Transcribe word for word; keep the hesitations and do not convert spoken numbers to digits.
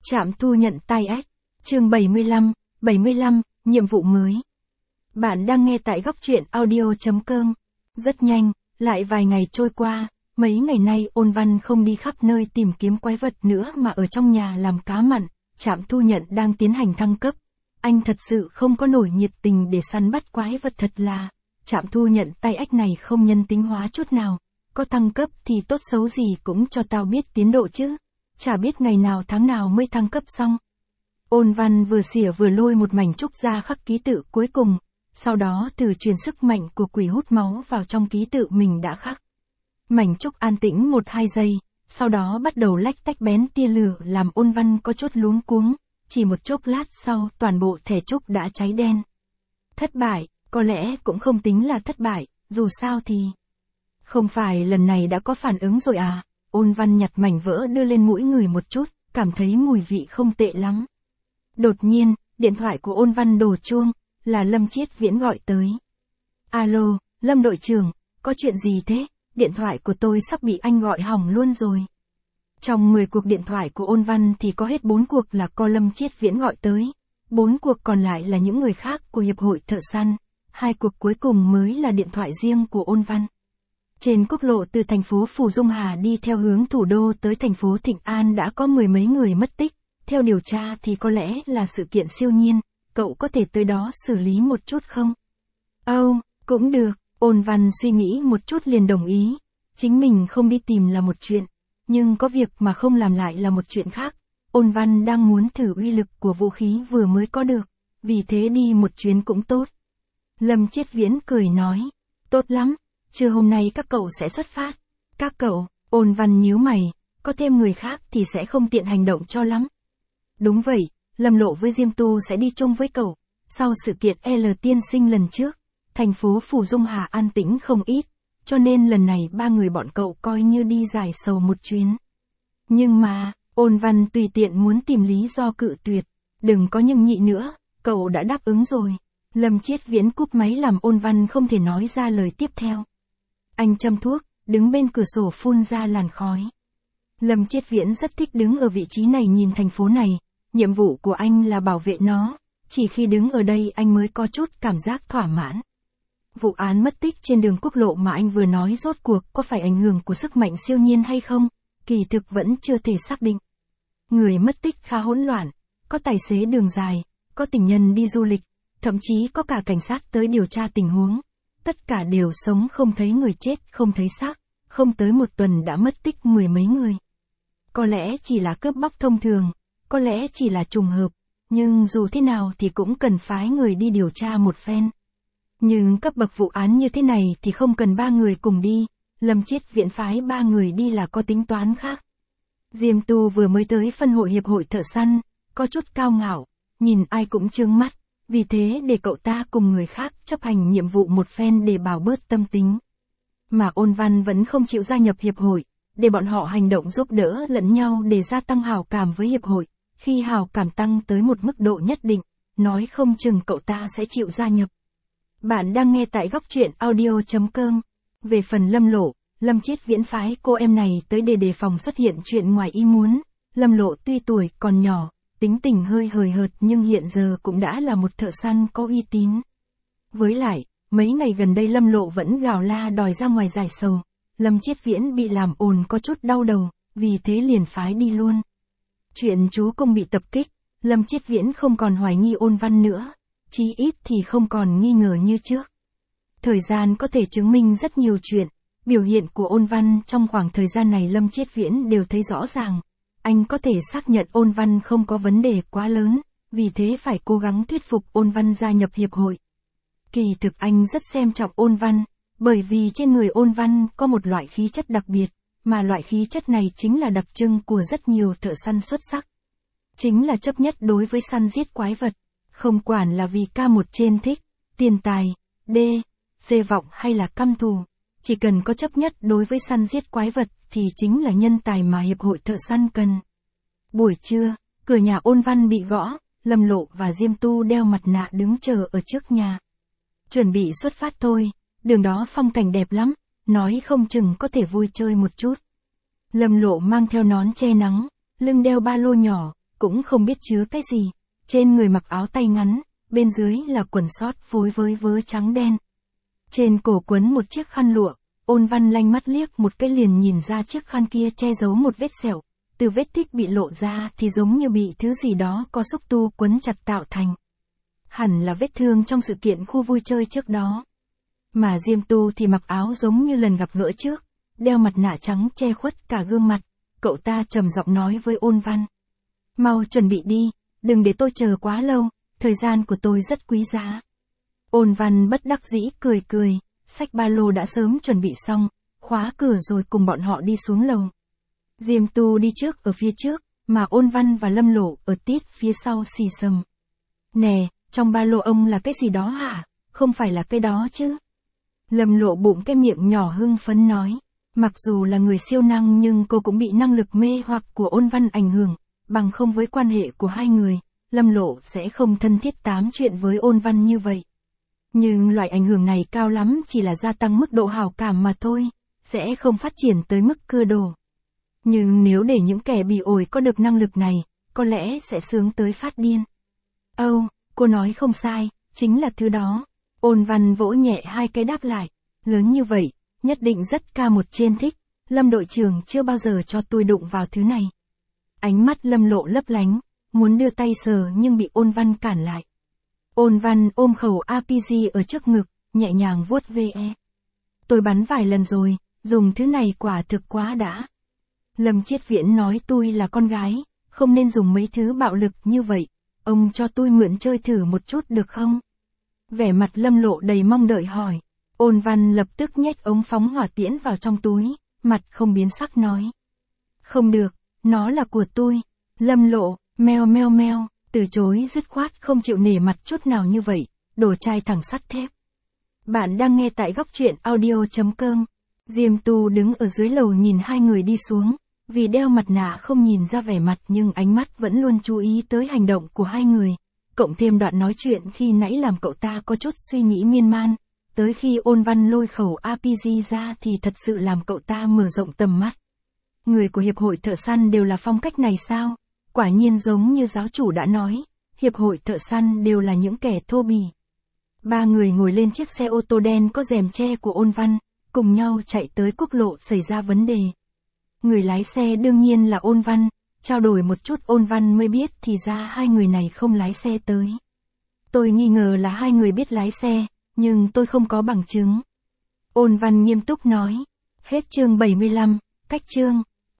Trạm thu nhận tai ách. Chương bảy mươi lăm, bảy mươi lăm, nhiệm vụ mới. Bạn đang nghe tại góc truyện audio chấm com. Rất nhanh, lại vài ngày trôi qua, mấy ngày nay Ôn Văn không đi khắp nơi tìm kiếm quái vật nữa mà ở trong nhà làm cá mặn. Trạm thu nhận đang tiến hành thăng cấp. Anh thật sự không có nổi nhiệt tình để săn bắt quái vật, thật là trạm thu nhận tai ách này không nhân tính hóa chút nào. Có thăng cấp thì tốt xấu gì cũng cho tao biết tiến độ chứ. Chả biết ngày nào tháng nào mới thăng cấp xong. Ôn Văn vừa xỉa vừa lôi một mảnh trúc ra khắc ký tự cuối cùng, sau đó thử truyền sức mạnh của quỷ hút máu vào trong ký tự mình đã khắc. Mảnh trúc an tĩnh một hai giây, sau đó bắt đầu lách tách bén tia lửa làm Ôn Văn có chút luống cuống, chỉ một chốc lát sau toàn bộ thẻ trúc đã cháy đen. Thất bại, có lẽ cũng không tính là thất bại, dù sao thì... Không phải lần này đã có phản ứng rồi à? Ôn Văn nhặt mảnh vỡ đưa lên mũi người một chút, cảm thấy mùi vị không tệ lắm. Đột nhiên, điện thoại của Ôn Văn đổ chuông, là Lâm Chiết Viễn gọi tới. Alo, Lâm đội trưởng, có chuyện gì thế? Điện thoại của tôi sắp bị anh gọi hỏng luôn rồi. Trong mười cuộc điện thoại của Ôn Văn thì có hết bốn cuộc là có Lâm Chiết Viễn gọi tới. bốn cuộc còn lại là những người khác của Hiệp hội Thợ Săn. Hai cuộc cuối cùng mới là điện thoại riêng của Ôn Văn. Trên quốc lộ từ thành phố Phù Dung Hà đi theo hướng thủ đô tới thành phố Thịnh An đã có mười mấy người mất tích. Theo điều tra thì có lẽ là sự kiện siêu nhiên, cậu có thể tới đó xử lý một chút không? Âu, oh, cũng được, Ôn Văn suy nghĩ một chút liền đồng ý. Chính mình không đi tìm là một chuyện, nhưng có việc mà không làm lại là một chuyện khác. Ôn Văn đang muốn thử uy lực của vũ khí vừa mới có được, vì thế đi một chuyến cũng tốt. Lâm Chiết Viễn cười nói, tốt lắm, trưa hôm nay các cậu sẽ xuất phát. Các cậu, Ôn Văn nhíu mày, có thêm người khác thì sẽ không tiện hành động cho lắm. Đúng vậy, Lâm Lộ với Diêm Tu sẽ đi chung với cậu. Sau sự kiện L tiên sinh lần trước, thành phố Phù Dung Hà an tĩnh không ít, cho nên lần này ba người bọn cậu coi như đi giải sầu một chuyến. Nhưng mà, Ôn Văn tùy tiện muốn tìm lý do cự tuyệt, đừng có nhưng nhị nữa, cậu đã đáp ứng rồi. Lâm Chiết Viễn cúp máy làm Ôn Văn không thể nói ra lời tiếp theo. Anh châm thuốc, đứng bên cửa sổ phun ra làn khói. Lâm Chiết Viễn rất thích đứng ở vị trí này nhìn thành phố này, nhiệm vụ của anh là bảo vệ nó, chỉ khi đứng ở đây anh mới có chút cảm giác thỏa mãn. Vụ án mất tích trên đường quốc lộ mà anh vừa nói rốt cuộc có phải ảnh hưởng của sức mạnh siêu nhiên hay không, kỳ thực vẫn chưa thể xác định. Người mất tích khá hỗn loạn, có tài xế đường dài, có tình nhân đi du lịch, thậm chí có cả cảnh sát tới điều tra tình huống. Tất cả đều sống không thấy người chết, không thấy xác, không tới một tuần đã mất tích mười mấy người. Có lẽ chỉ là cướp bóc thông thường, có lẽ chỉ là trùng hợp, nhưng dù thế nào thì cũng cần phái người đi điều tra một phen. Nhưng cấp bậc vụ án như thế này thì không cần ba người cùng đi, Lâm Chiết Viễn phái ba người đi là có tính toán khác. Diêm Tu vừa mới tới phân hội Hiệp hội Thợ Săn, có chút cao ngạo, nhìn ai cũng trương mắt, vì thế để cậu ta cùng người khác chấp hành nhiệm vụ một phen để bảo bớt tâm tính. Mà Ôn Văn vẫn không chịu gia nhập Hiệp hội, để bọn họ hành động giúp đỡ lẫn nhau để gia tăng hào cảm với Hiệp hội. Khi hào cảm tăng tới một mức độ nhất định, nói không chừng cậu ta sẽ chịu gia nhập. Bạn đang nghe tại góc truyện audio chấm com. Về phần Lâm Lộ, Lâm Chiết Viễn phái cô em này tới để đề phòng xuất hiện chuyện ngoài ý muốn. Lâm Lộ tuy tuổi còn nhỏ, tính tình hơi hời hợt nhưng hiện giờ cũng đã là một thợ săn có uy tín. Với lại, mấy ngày gần đây Lâm Lộ vẫn gào la đòi ra ngoài giải sầu. Lâm Chiết Viễn bị làm ồn có chút đau đầu, vì thế liền phái đi luôn. Chuyện chú công bị tập kích, Lâm Chiết Viễn không còn hoài nghi Ôn Văn nữa, chí ít thì không còn nghi ngờ như trước. Thời gian có thể chứng minh rất nhiều chuyện, biểu hiện của Ôn Văn trong khoảng thời gian này Lâm Chiết Viễn đều thấy rõ ràng. Anh có thể xác nhận Ôn Văn không có vấn đề quá lớn, vì thế phải cố gắng thuyết phục Ôn Văn gia nhập hiệp hội. Kỳ thực anh rất xem trọng Ôn Văn, bởi vì trên người Ôn Văn có một loại khí chất đặc biệt, mà loại khí chất này chính là đặc trưng của rất nhiều thợ săn xuất sắc. Chính là chấp nhất đối với săn giết quái vật, không quản là vì ca một trên thích, tiền tài, đê, dê vọng hay là căm thù, chỉ cần có chấp nhất đối với săn giết quái vật thì chính là nhân tài mà hiệp hội thợ săn cần. Buổi trưa, cửa nhà Ôn Văn bị gõ, Lâm Lộ và Diêm Tu đeo mặt nạ đứng chờ ở trước nhà. Chuẩn bị xuất phát thôi, đường đó phong cảnh đẹp lắm, nói không chừng có thể vui chơi một chút. Lâm Lộ mang theo nón che nắng, lưng đeo ba lô nhỏ, cũng không biết chứa cái gì. Trên người mặc áo tay ngắn, bên dưới là quần sót phối với vớ trắng đen. Trên cổ quấn một chiếc khăn lụa, Ôn Văn lanh mắt liếc một cái liền nhìn ra chiếc khăn kia che giấu một vết sẹo. Từ vết tích bị lộ ra thì giống như bị thứ gì đó có xúc tu quấn chặt tạo thành. Hẳn là vết thương trong sự kiện khu vui chơi trước đó. Mà Diêm Tu thì mặc áo giống như lần gặp gỡ trước, đeo mặt nạ trắng che khuất cả gương mặt. Cậu ta trầm giọng nói với Ôn Văn. Mau chuẩn bị đi, đừng để tôi chờ quá lâu, thời gian của tôi rất quý giá. Ôn Văn bất đắc dĩ cười cười, xách ba lô đã sớm chuẩn bị xong, khóa cửa rồi cùng bọn họ đi xuống lầu. Diêm Tu đi trước ở phía trước, mà Ôn Văn và Lâm Lộ ở tít phía sau xì xầm. Nè, trong ba lô ông là cái gì đó hả? Không phải là cái đó chứ? Lâm Lộ bụng cái miệng nhỏ hưng phấn nói. Mặc dù là người siêu năng nhưng cô cũng bị năng lực mê hoặc của Ôn Văn ảnh hưởng, bằng không với quan hệ của hai người, Lâm Lộ sẽ không thân thiết tám chuyện với Ôn Văn như vậy. Nhưng loại ảnh hưởng này cao lắm chỉ là gia tăng mức độ hảo cảm mà thôi, sẽ không phát triển tới mức cưa đồ. Nhưng nếu để những kẻ bị ổi có được năng lực này, có lẽ sẽ sướng tới phát điên. Âu, oh, cô nói không sai, chính là thứ đó. Ôn Văn vỗ nhẹ hai cái đáp lại, lớn như vậy, nhất định rất ca một trên thích, Lâm đội trưởng chưa bao giờ cho tôi đụng vào thứ này. Ánh mắt Lâm Lộ lấp lánh, muốn đưa tay sờ nhưng bị Ôn Văn cản lại. Ôn Văn ôm khẩu a pê giê ở trước ngực, nhẹ nhàng vuốt ve. Tôi bắn vài lần rồi, dùng thứ này quả thực quá đã. Lâm Chiết Viễn nói tôi là con gái, không nên dùng mấy thứ bạo lực như vậy, ông cho tôi mượn chơi thử một chút được không? Vẻ mặt Lâm Lộ đầy mong đợi hỏi. Ôn Văn lập tức nhét ống phóng hỏa tiễn vào trong túi, mặt không biến sắc nói. Không được, nó là của tôi. Lâm Lộ, meo meo meo, từ chối dứt khoát không chịu nể mặt chút nào như vậy, đồ trai thẳng sắt thép. Bạn đang nghe tại góc truyện audio chấm com. Diêm Tu đứng ở dưới lầu nhìn hai người đi xuống, vì đeo mặt nạ không nhìn ra vẻ mặt nhưng ánh mắt vẫn luôn chú ý tới hành động của hai người. Cộng thêm đoạn nói chuyện khi nãy làm cậu ta có chút suy nghĩ miên man, tới khi Ôn Văn lôi khẩu a pê giê ra thì thật sự làm cậu ta mở rộng tầm mắt. Người của Hiệp hội Thợ Săn đều là phong cách này sao? Quả nhiên giống như giáo chủ đã nói, Hiệp hội Thợ Săn đều là những kẻ thô bỉ. Ba người ngồi lên chiếc xe ô tô đen có rèm che của Ôn Văn, cùng nhau chạy tới quốc lộ xảy ra vấn đề. Người lái xe đương nhiên là Ôn Văn, trao đổi một chút Ôn Văn mới biết thì ra hai người này không lái xe tới. Tôi nghi ngờ là hai người biết lái xe, nhưng tôi không có bằng chứng. Ôn Văn nghiêm túc nói. Hết chương bảy mươi lăm, cách chương.